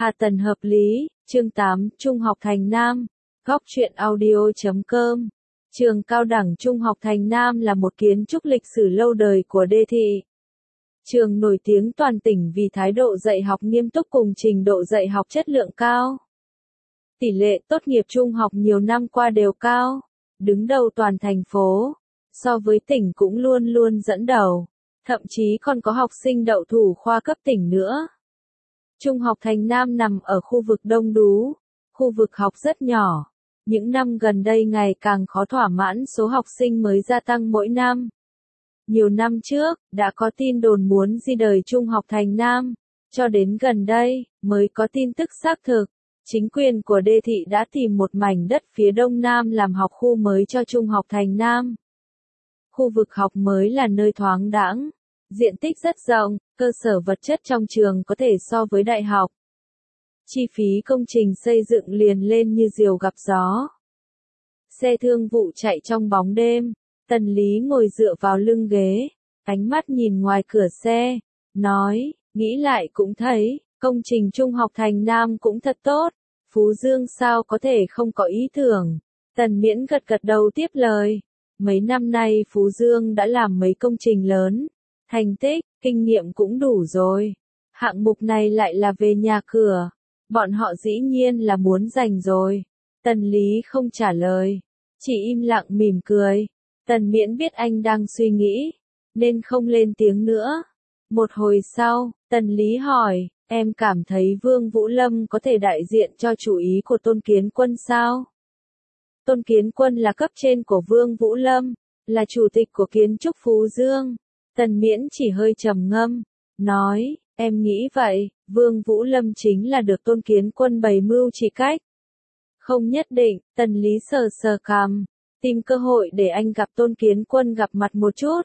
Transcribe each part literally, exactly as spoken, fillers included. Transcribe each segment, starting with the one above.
Hà Tần hợp lý, chương tám, Trung học Thành Nam, góc truyện audio chấm com. Trường Cao đẳng Trung học Thành Nam là một kiến trúc lịch sử lâu đời của đô thị. Trường nổi tiếng toàn tỉnh vì thái độ dạy học nghiêm túc cùng trình độ dạy học chất lượng cao. Tỷ lệ tốt nghiệp trung học nhiều năm qua đều cao, đứng đầu toàn thành phố, so với tỉnh cũng luôn luôn dẫn đầu, thậm chí còn có học sinh đậu thủ khoa cấp tỉnh nữa. Trung học Thành Nam nằm ở khu vực Đông Đú, khu vực học rất nhỏ. Những năm gần đây ngày càng khó thỏa mãn số học sinh mới gia tăng mỗi năm. Nhiều năm trước, đã có tin đồn muốn di dời Trung học Thành Nam, cho đến gần đây, mới có tin tức xác thực. Chính quyền của đô thị đã tìm một mảnh đất phía đông nam làm học khu mới cho Trung học Thành Nam. Khu vực học mới là nơi thoáng đãng, diện tích rất rộng, cơ sở vật chất trong trường có thể so với đại học. Chi phí công trình xây dựng liền lên như diều gặp gió. Xe thương vụ chạy trong bóng đêm, Tần Lý ngồi dựa vào lưng ghế, ánh mắt nhìn ngoài cửa xe, nói, nghĩ lại cũng thấy, công trình Trung học Thành Nam cũng thật tốt, Phú Dương sao có thể không có ý tưởng. Tần Miễn gật gật đầu tiếp lời, mấy năm nay Phú Dương đã làm mấy công trình lớn, thành tích, kinh nghiệm cũng đủ rồi. Hạng mục này lại là về nhà cửa, bọn họ dĩ nhiên là muốn giành rồi. Tần Lý không trả lời, chỉ im lặng mỉm cười. Tần Miễn biết anh đang suy nghĩ, nên không lên tiếng nữa. Một hồi sau, Tần Lý hỏi, em cảm thấy Vương Vũ Lâm có thể đại diện cho chủ ý của Tôn Kiến Quân sao? Tôn Kiến Quân là cấp trên của Vương Vũ Lâm, là chủ tịch của kiến trúc Phú Dương. Tần Miễn chỉ hơi trầm ngâm, nói, em nghĩ vậy, Vương Vũ Lâm chính là được Tôn Kiến Quân bày mưu chỉ cách. Không nhất định, Tần Lý sờ sờ cằm, tìm cơ hội để anh gặp Tôn Kiến Quân gặp mặt một chút.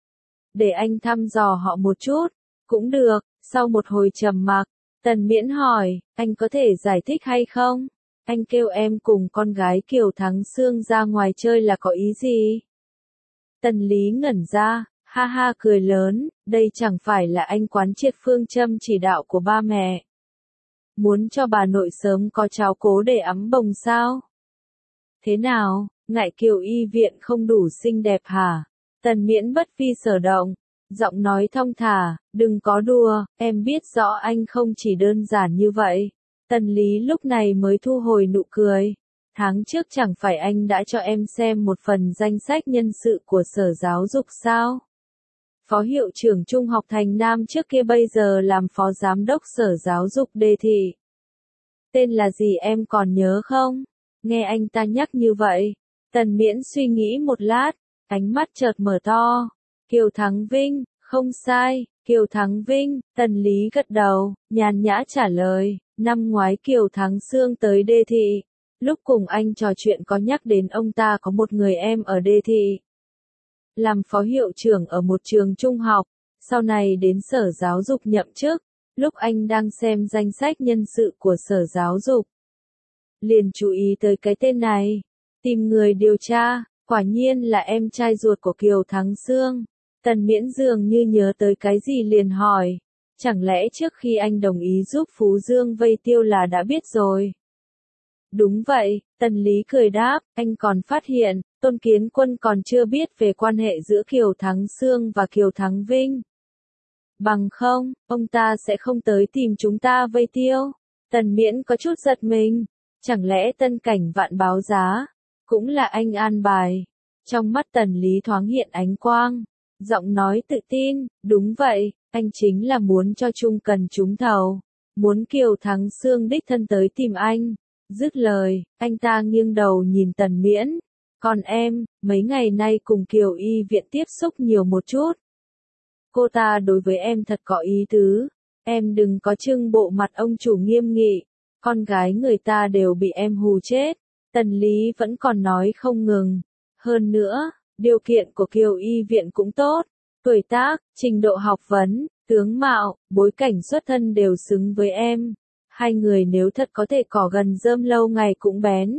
Để anh thăm dò họ một chút, cũng được. Sau một hồi trầm mặc, Tần Miễn hỏi, anh có thể giải thích hay không? Anh kêu em cùng con gái Kiều Thắng Sương ra ngoài chơi là có ý gì? Tần Lý ngẩn ra, ha ha cười lớn, đây chẳng phải là anh quán triệt phương châm chỉ đạo của ba mẹ. Muốn cho bà nội sớm có cháu cố để ấm bồng sao? Thế nào, ngại Kiều y viện không đủ xinh đẹp hả? Tần Miễn bất vi sở động, giọng nói thong thả, đừng có đùa, em biết rõ anh không chỉ đơn giản như vậy. Tần Lý lúc này mới thu hồi nụ cười. Tháng trước chẳng phải anh đã cho em xem một phần danh sách nhân sự của Sở Giáo dục sao? Phó hiệu trưởng Trung học Thành Nam trước kia bây giờ làm phó giám đốc Sở Giáo dục đô thị. Tên là gì em còn nhớ không? Nghe anh ta nhắc như vậy. Tần Miễn suy nghĩ một lát, ánh mắt chợt mở to. Kiều Thắng Vinh, không sai, Kiều Thắng Vinh. Tần Lý gật đầu, nhàn nhã trả lời, năm ngoái Kiều Thắng Sương tới đô thị. Lúc cùng anh trò chuyện có nhắc đến ông ta có một người em ở đô thị. Làm phó hiệu trưởng ở một trường trung học, sau này đến Sở Giáo dục nhậm chức. Lúc anh đang xem danh sách nhân sự của Sở Giáo dục, liền chú ý tới cái tên này, tìm người điều tra, quả nhiên là em trai ruột của Kiều Thắng Sương. Tần Miễn dường như nhớ tới cái gì liền hỏi, chẳng lẽ trước khi anh đồng ý giúp Phú Dương vây tiêu là đã biết rồi? Đúng vậy, Tần Lý cười đáp, anh còn phát hiện, Tôn Kiến Quân còn chưa biết về quan hệ giữa Kiều Thắng Sương và Kiều Thắng Vinh. Bằng không, ông ta sẽ không tới tìm chúng ta vây tiêu. Tần Miễn có chút giật mình, chẳng lẽ Tân Cảnh Vạn báo giá, cũng là anh an bài. Trong mắt Tần Lý thoáng hiện ánh quang, giọng nói tự tin, đúng vậy, anh chính là muốn cho Trung Cần trúng thầu, muốn Kiều Thắng Sương đích thân tới tìm anh. Dứt lời, anh ta nghiêng đầu nhìn Tần Miễn, còn em, mấy ngày nay cùng Kiều y viện tiếp xúc nhiều một chút. Cô ta đối với em thật có ý tứ, em đừng có trưng bộ mặt ông chủ nghiêm nghị, con gái người ta đều bị em hù chết. Tần Lý vẫn còn nói không ngừng, hơn nữa, điều kiện của Kiều y viện cũng tốt, tuổi tác, trình độ học vấn, tướng mạo, bối cảnh xuất thân đều xứng với em. Hai người nếu thật có thể cỏ gần rơm lâu ngày cũng bén.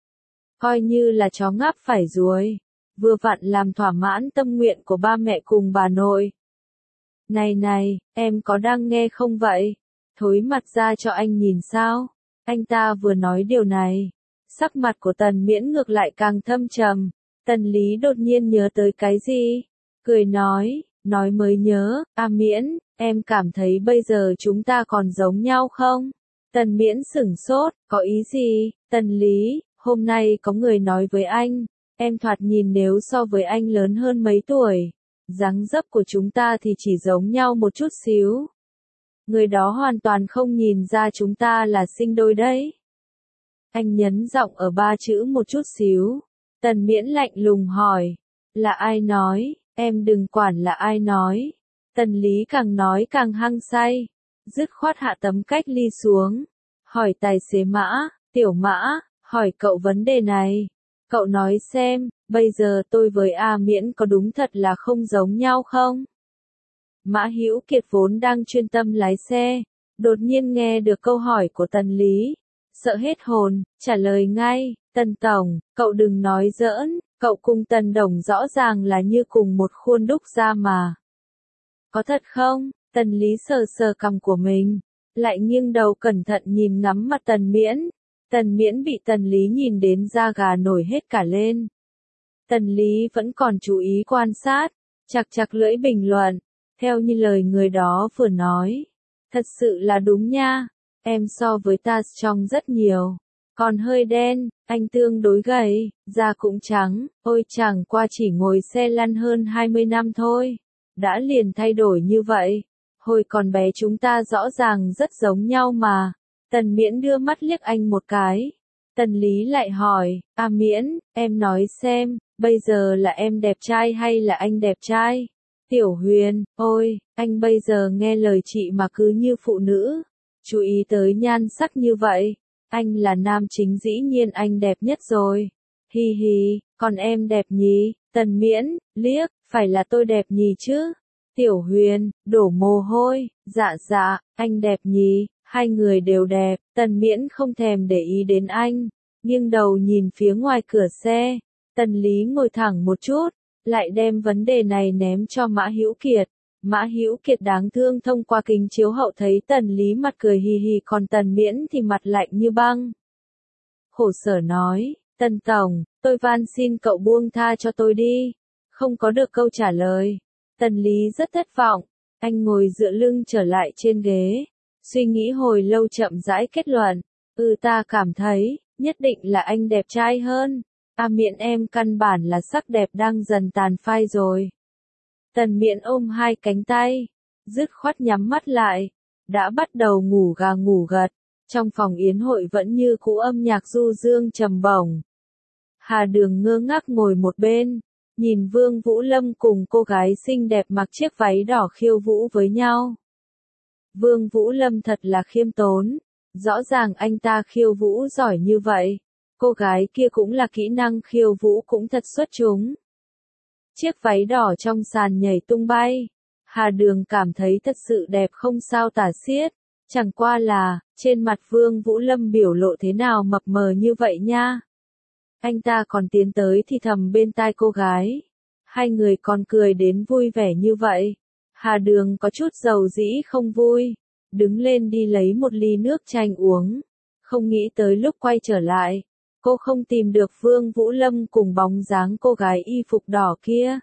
Coi như là chó ngáp phải ruồi, vừa vặn làm thỏa mãn tâm nguyện của ba mẹ cùng bà nội. Này này, em có đang nghe không vậy? thối mặt ra cho anh nhìn sao? Anh ta vừa nói điều này, sắc mặt của Tần Miễn ngược lại càng thâm trầm. Tần Lý đột nhiên nhớ tới cái gì? Cười nói, nói mới nhớ, A Miễn, em cảm thấy bây giờ chúng ta còn giống nhau không? Tần Miễn sửng sốt, có ý gì? Tần Lý, hôm nay có người nói với anh, em thoạt nhìn nếu so với anh lớn hơn mấy tuổi, dáng dấp của chúng ta thì chỉ giống nhau một chút xíu. Người đó hoàn toàn không nhìn ra chúng ta là sinh đôi đấy. Anh nhấn giọng ở ba chữ một chút xíu. Tần Miễn lạnh lùng hỏi, là ai nói? Em đừng quản là ai nói. Tần Lý càng nói càng hăng say, dứt khoát hạ tấm cách ly xuống, hỏi tài xế Mã, Tiểu Mã, hỏi cậu vấn đề này. Cậu nói xem, bây giờ tôi với A Miễn có đúng thật là không giống nhau không? Mã Hữu Kiệt vốn đang chuyên tâm lái xe, đột nhiên nghe được câu hỏi của Tần Lý, sợ hết hồn, trả lời ngay, Tần Tổng, cậu đừng nói giỡn, cậu cùng Tần Đồng rõ ràng là như cùng một khuôn đúc ra mà. Có thật không? Tần Lý sờ sờ cằm của mình, lại nghiêng đầu cẩn thận nhìn ngắm mặt Tần Miễn. Tần Miễn bị Tần Lý nhìn đến da gà nổi hết cả lên. Tần Lý vẫn còn chú ý quan sát, chặt chặt lưỡi bình luận, theo như lời người đó vừa nói. Thật sự là đúng nha, em so với ta strong rất nhiều, còn hơi đen, anh tương đối gầy, da cũng trắng, ôi chẳng qua chỉ ngồi xe lăn hơn hai mươi năm thôi, đã liền thay đổi như vậy. Hồi còn bé chúng ta rõ ràng rất giống nhau mà. Tần Miễn đưa mắt liếc anh một cái. Tần Lý lại hỏi, A Miễn, em nói xem, bây giờ là em đẹp trai hay là anh đẹp trai? Tiểu Huyền, ôi, anh bây giờ nghe lời chị mà cứ như phụ nữ. Chú ý tới nhan sắc như vậy. Anh là nam chính dĩ nhiên anh đẹp nhất rồi. Hi hi, còn em đẹp nhỉ? Tần Miễn, liếc, phải là tôi đẹp nhỉ chứ? Tiểu Huyền, đổ mồ hôi, dạ dạ, anh đẹp nhỉ? Hai người đều đẹp. Tần Miễn không thèm để ý đến anh, nghiêng đầu nhìn phía ngoài cửa xe. Tần Lý ngồi thẳng một chút, lại đem vấn đề này ném cho Mã Hữu Kiệt. Mã Hữu Kiệt đáng thương thông qua kính chiếu hậu thấy Tần Lý mặt cười hì hì, còn Tần Miễn thì mặt lạnh như băng. Khổ sở nói, Tần Tổng, tôi van xin cậu buông tha cho tôi đi. Không có được câu trả lời. Tần Lý rất thất vọng, anh ngồi dựa lưng trở lại trên ghế, suy nghĩ hồi lâu chậm rãi kết luận, ừ ta cảm thấy, nhất định là anh đẹp trai hơn. A Miễn em căn bản là sắc đẹp đang dần tàn phai rồi. Tần Miễn ôm hai cánh tay, dứt khoát nhắm mắt lại, đã bắt đầu ngủ gà ngủ gật, trong phòng yến hội vẫn như cũ âm nhạc du dương trầm bổng. Hà Đường ngơ ngác ngồi một bên, nhìn Vương Vũ Lâm cùng cô gái xinh đẹp mặc chiếc váy đỏ khiêu vũ với nhau. Vương Vũ Lâm thật là khiêm tốn, rõ ràng anh ta khiêu vũ giỏi như vậy, cô gái kia cũng là kỹ năng khiêu vũ cũng thật xuất chúng. Chiếc váy đỏ trong sàn nhảy tung bay, Hà Đường cảm thấy thật sự đẹp không sao tả xiết, chẳng qua là, trên mặt Vương Vũ Lâm biểu lộ thế nào mập mờ như vậy nha. Anh ta còn tiến tới thì thầm bên tai cô gái, hai người còn cười đến vui vẻ như vậy. Hà Đường có chút dầu dĩ không vui, đứng lên đi lấy một ly nước chanh uống, không nghĩ tới lúc quay trở lại, cô không tìm được Vương Vũ Lâm cùng bóng dáng cô gái y phục đỏ kia.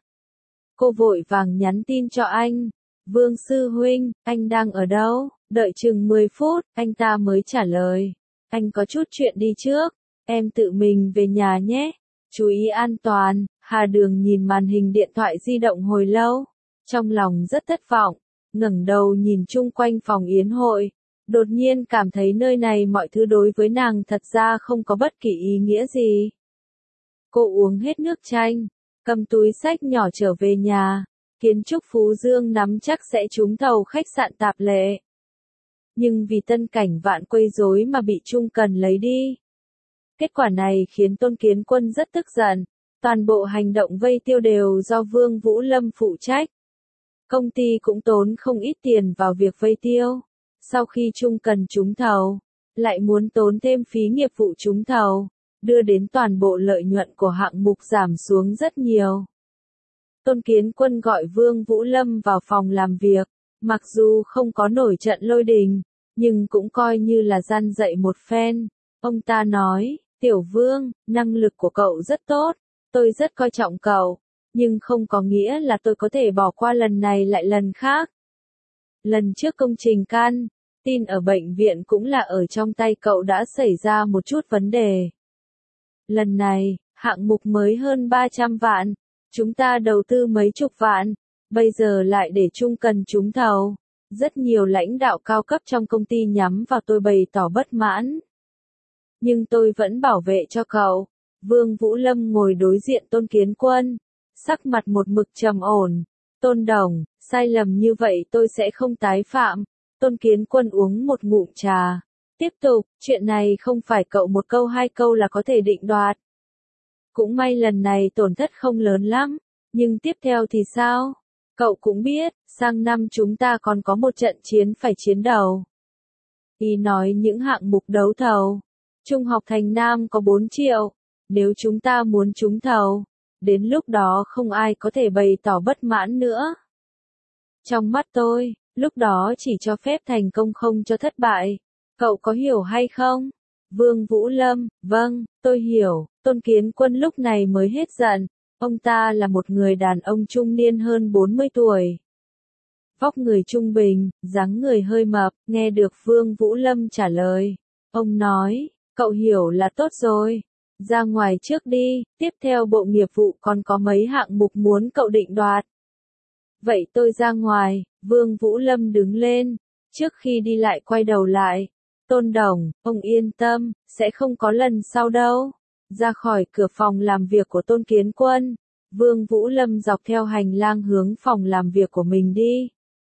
Cô vội vàng nhắn tin cho anh, Vương Sư Huynh, anh đang ở đâu? Đợi chừng mười phút, anh ta mới trả lời, anh có chút chuyện đi trước, em tự mình về nhà nhé, chú ý an toàn. Hà Đường nhìn màn hình điện thoại di động hồi lâu, trong lòng rất thất vọng, ngẩng đầu nhìn chung quanh phòng yến hội, đột nhiên cảm thấy nơi này mọi thứ đối với nàng thật ra không có bất kỳ ý nghĩa gì. Cô uống hết nước chanh, cầm túi xách nhỏ trở về nhà, kiến trúc Phú Dương nắm chắc sẽ trúng thầu khách sạn Tạp Lệ. Nhưng vì Tân Cảnh Vạn quấy rối mà bị Trung Cần lấy đi. Kết quả này khiến Tôn Kiến Quân rất tức giận, toàn bộ hành động vây tiêu đều do Vương Vũ Lâm phụ trách. Công ty cũng tốn không ít tiền vào việc vây tiêu. Sau khi Trung Cần trúng thầu, lại muốn tốn thêm phí nghiệp vụ trúng thầu, đưa đến toàn bộ lợi nhuận của hạng mục giảm xuống rất nhiều. Tôn Kiến Quân gọi Vương Vũ Lâm vào phòng làm việc, mặc dù không có nổi trận lôi đình, nhưng cũng coi như là gian dạy một phen. Ông ta nói, Tiểu Vương, năng lực của cậu rất tốt, tôi rất coi trọng cậu, nhưng không có nghĩa là tôi có thể bỏ qua lần này lại lần khác. Lần trước công trình can, tin ở bệnh viện cũng là ở trong tay cậu đã xảy ra một chút vấn đề. Lần này, hạng mục mới hơn ba trăm vạn, chúng ta đầu tư mấy chục vạn, bây giờ lại để Trung Cần trúng thầu. Rất nhiều lãnh đạo cao cấp trong công ty nhắm vào tôi bày tỏ bất mãn. Nhưng tôi vẫn bảo vệ cho cậu. Vương Vũ Lâm ngồi đối diện Tôn Kiến Quân, sắc mặt một mực trầm ổn. Tôn Đồng, sai lầm như vậy tôi sẽ không tái phạm. Tôn Kiến Quân uống một ngụm trà. Tiếp tục, chuyện này không phải cậu một câu hai câu là có thể định đoạt. Cũng may lần này tổn thất không lớn lắm, nhưng tiếp theo thì sao? Cậu cũng biết, sang năm chúng ta còn có một trận chiến phải chiến đầu. Y nói những hạng mục đấu thầu. Trung học Thành Nam có bốn triệu. Nếu chúng ta muốn trúng thầu, đến lúc đó không ai có thể bày tỏ bất mãn nữa. Trong mắt tôi, lúc đó chỉ cho phép thành công không cho thất bại. Cậu có hiểu hay không? Vương Vũ Lâm, vâng, tôi hiểu. Tôn Kiến Quân lúc này mới hết giận. Ông ta là một người đàn ông trung niên hơn bốn mươi tuổi. Vóc người trung bình, dáng người hơi mập, nghe được Vương Vũ Lâm trả lời. Ông nói, cậu hiểu là tốt rồi. Ra ngoài trước đi, tiếp theo bộ nghiệp vụ còn có mấy hạng mục muốn cậu định đoạt. Vậy tôi ra ngoài, Vương Vũ Lâm đứng lên. Trước khi đi lại quay đầu lại. Tôn Đồng, ông yên tâm, sẽ không có lần sau đâu. Ra khỏi cửa phòng làm việc của Tôn Kiến Quân, Vương Vũ Lâm dọc theo hành lang hướng phòng làm việc của mình đi.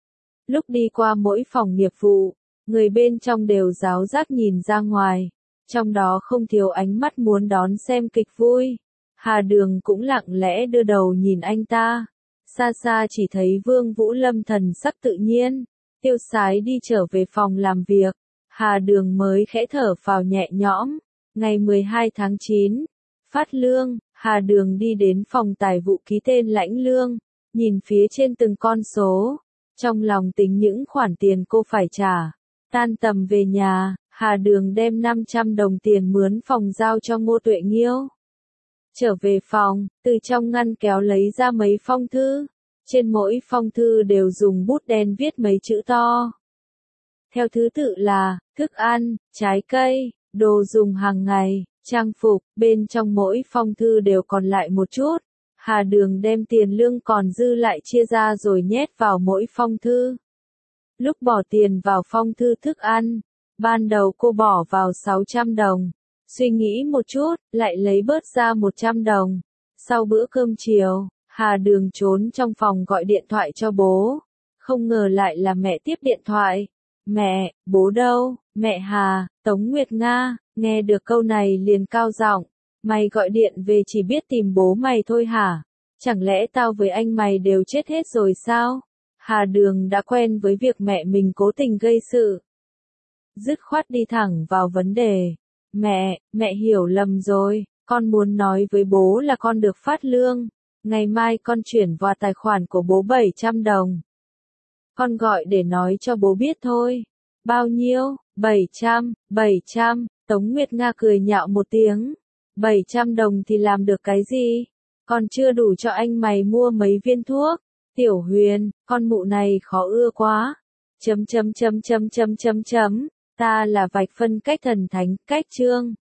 Lúc đi qua mỗi phòng nghiệp vụ, người bên trong đều ráo rác nhìn ra ngoài, trong đó không thiếu ánh mắt muốn đón xem kịch vui. Hà Đường cũng lặng lẽ đưa đầu nhìn anh ta, xa xa chỉ thấy Vương Vũ Lâm thần sắc tự nhiên, tiêu sái đi trở về phòng làm việc. Hà Đường mới khẽ thở phào nhẹ nhõm. Ngày mười hai tháng chín, phát lương, Hà Đường đi đến phòng tài vụ ký tên lãnh lương, nhìn phía trên từng con số, trong lòng tính những khoản tiền cô phải trả. Tan tầm về nhà, Hà Đường đem năm trăm đồng tiền mướn phòng giao cho Ngô Tuệ Nghiêu. Trở về phòng, từ trong ngăn kéo lấy ra mấy phong thư, trên mỗi phong thư đều dùng bút đen viết mấy chữ to. Theo thứ tự là, thức ăn, trái cây, đồ dùng hàng ngày, trang phục, bên trong mỗi phong thư đều còn lại một chút. Hà Đường đem tiền lương còn dư lại chia ra rồi nhét vào mỗi phong thư. Lúc bỏ tiền vào phong thư thức ăn, ban đầu cô bỏ vào sáu trăm đồng. Suy nghĩ một chút, lại lấy bớt ra một trăm đồng. Sau bữa cơm chiều, Hà Đường trốn trong phòng gọi điện thoại cho bố. Không ngờ lại là mẹ tiếp điện thoại. Mẹ, bố đâu? Mẹ Hà, Tống Nguyệt Nga, nghe được câu này liền cao giọng. Mày gọi điện về chỉ biết tìm bố mày thôi hả? Chẳng lẽ tao với anh mày đều chết hết rồi sao? Hà Đường đã quen với việc mẹ mình cố tình gây sự. Dứt khoát đi thẳng vào vấn đề. Mẹ, mẹ hiểu lầm rồi, con muốn nói với bố là con được phát lương. Ngày mai con chuyển vào tài khoản của bố bảy trăm đồng. Con gọi để nói cho bố biết thôi. Bao nhiêu? bảy trăm, bảy trăm, Tống Nguyệt Nga cười nhạo một tiếng. bảy trăm đồng thì làm được cái gì? Còn chưa đủ cho anh mày mua mấy viên thuốc. Tiểu Huyền, con mụ này khó ưa quá. Chấm chấm chấm chấm chấm chấm chấm, ta là vạch phân cách thần thánh, cách chương.